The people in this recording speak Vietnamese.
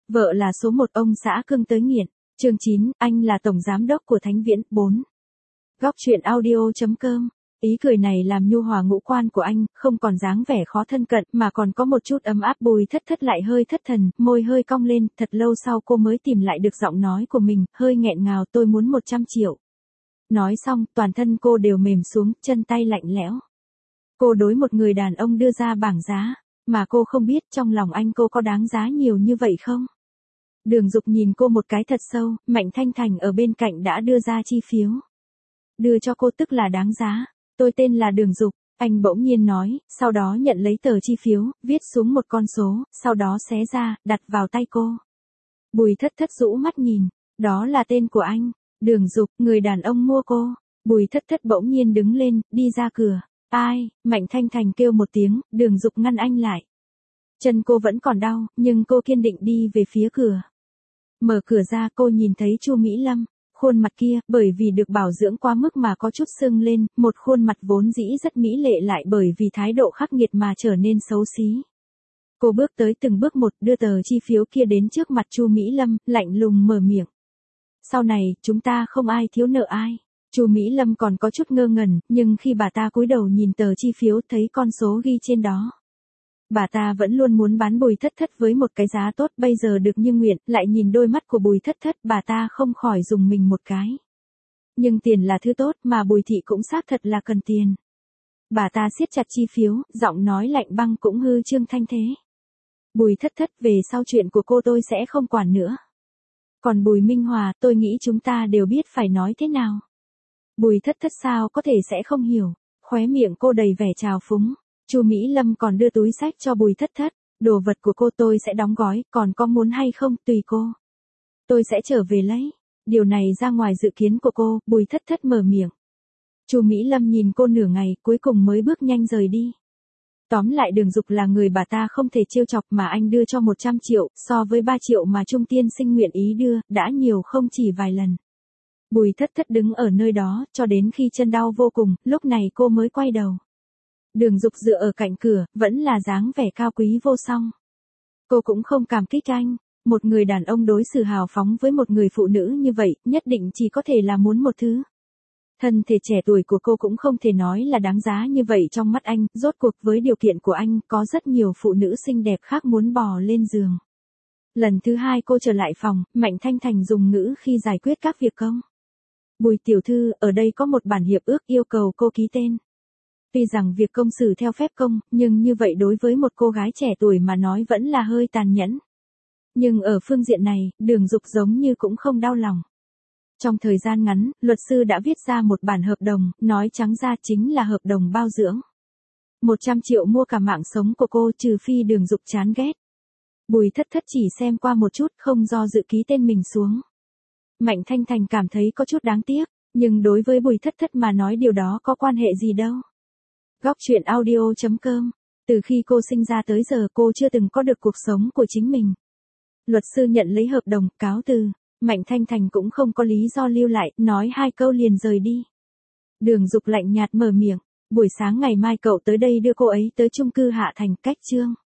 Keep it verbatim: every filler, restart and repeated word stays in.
Vợ là số một ông xã cưng tới nghiện. Chương chín, anh là tổng giám đốc của Thánh Viễn. bốn. Góc truyện audio chấm com. Ý cười này làm nhu hòa ngũ quan của anh, không còn dáng vẻ khó thân cận, mà còn có một chút ấm áp. Bùi Thất Thất lại hơi thất thần, môi hơi cong lên, thật lâu sau cô mới tìm lại được giọng nói của mình, hơi nghẹn ngào, tôi muốn một trăm triệu. Nói xong, toàn thân cô đều mềm xuống, chân tay lạnh lẽo. Cô đối một người đàn ông đưa ra bảng giá, mà cô không biết trong lòng anh cô có đáng giá nhiều như vậy không? Đường Dục nhìn cô một cái thật sâu, Mạnh Thanh Thành ở bên cạnh đã đưa ra chi phiếu. Đưa cho cô tức là đáng giá. Tôi tên là Đường Dục, anh bỗng nhiên nói, sau đó nhận lấy tờ chi phiếu, viết xuống một con số, sau đó xé ra, đặt vào tay cô. Bùi Thất Thất rũ mắt nhìn, đó là tên của anh, Đường Dục, người đàn ông mua cô. Bùi Thất Thất bỗng nhiên đứng lên, đi ra cửa. Ai? Mạnh Thanh Thành kêu một tiếng, Đường Dục ngăn anh lại. Chân cô vẫn còn đau, nhưng cô kiên định đi về phía cửa. Mở cửa ra cô nhìn thấy Chu Mỹ Lâm. Khuôn mặt kia, bởi vì được bảo dưỡng quá mức mà có chút sưng lên, một khuôn mặt vốn dĩ rất mỹ lệ lại bởi vì thái độ khắc nghiệt mà trở nên xấu xí. Cô bước tới từng bước một, đưa tờ chi phiếu kia đến trước mặt Chu Mỹ Lâm, lạnh lùng mở miệng. Sau này, chúng ta không ai thiếu nợ ai. Chu Mỹ Lâm còn có chút ngơ ngẩn, nhưng khi bà ta cúi đầu nhìn tờ chi phiếu thấy con số ghi trên đó. Bà ta vẫn luôn muốn bán Bùi Thất Thất với một cái giá tốt, bây giờ được như nguyện, lại nhìn đôi mắt của Bùi Thất Thất, bà ta không khỏi dùng mình một cái. Nhưng tiền là thứ tốt mà Bùi thị cũng xác thật là cần tiền. Bà ta siết chặt chi phiếu, giọng nói lạnh băng cũng hư trương thanh thế. Bùi Thất Thất, về sau chuyện của cô tôi sẽ không quản nữa. Còn Bùi Minh Hòa, tôi nghĩ chúng ta đều biết phải nói thế nào. Bùi Thất Thất sao có thể sẽ không hiểu, khóe miệng cô đầy vẻ trào phúng. Chu Mỹ Lâm còn đưa túi xách cho Bùi Thất Thất, đồ vật của cô tôi sẽ đóng gói, còn có muốn hay không, tùy cô. Tôi sẽ trở về lấy. Điều này ra ngoài dự kiến của cô, Bùi Thất Thất mở miệng. Chu Mỹ Lâm nhìn cô nửa ngày, cuối cùng mới bước nhanh rời đi. Tóm lại Đường Dục là người bà ta không thể trêu chọc, mà anh đưa cho một trăm triệu, so với ba triệu mà Trung Tiên Sinh nguyện ý đưa, đã nhiều không chỉ vài lần. Bùi Thất Thất đứng ở nơi đó, cho đến khi chân đau vô cùng, lúc này cô mới quay đầu. Đường Dục dựa ở cạnh cửa, vẫn là dáng vẻ cao quý vô song. Cô cũng không cảm kích anh, một người đàn ông đối xử hào phóng với một người phụ nữ như vậy, nhất định chỉ có thể là muốn một thứ. Thân thể trẻ tuổi của cô cũng không thể nói là đáng giá như vậy trong mắt anh, rốt cuộc với điều kiện của anh, có rất nhiều phụ nữ xinh đẹp khác muốn bò lên giường. Lần thứ hai cô trở lại phòng, Mạnh Thanh Thành dùng ngữ khi giải quyết các việc công. Bùi tiểu thư, ở đây có một bản hiệp ước yêu cầu cô ký tên. Tuy rằng việc công xử theo phép công, nhưng như vậy đối với một cô gái trẻ tuổi mà nói vẫn là hơi tàn nhẫn. Nhưng ở phương diện này, Đường Dục giống như cũng không đau lòng. Trong thời gian ngắn, luật sư đã viết ra một bản hợp đồng, nói trắng ra chính là hợp đồng bao dưỡng. một trăm triệu mua cả mạng sống của cô, trừ phi Đường Dục chán ghét. Bùi Thất Thất chỉ xem qua một chút, không do dự ký tên mình xuống. Mạnh Thanh Thành cảm thấy có chút đáng tiếc, nhưng đối với Bùi Thất Thất mà nói điều đó có quan hệ gì đâu. Góc truyện audio chấm com. Từ khi cô sinh ra tới giờ cô chưa từng có được cuộc sống của chính mình. Luật sư nhận lấy hợp đồng, cáo từ. Mạnh Thanh Thành cũng không có lý do lưu lại, nói hai câu liền rời đi. Đường Dục lạnh nhạt mở miệng. Buổi sáng ngày mai cậu tới đây đưa cô ấy tới chung cư Hạ Thành, cách Trương.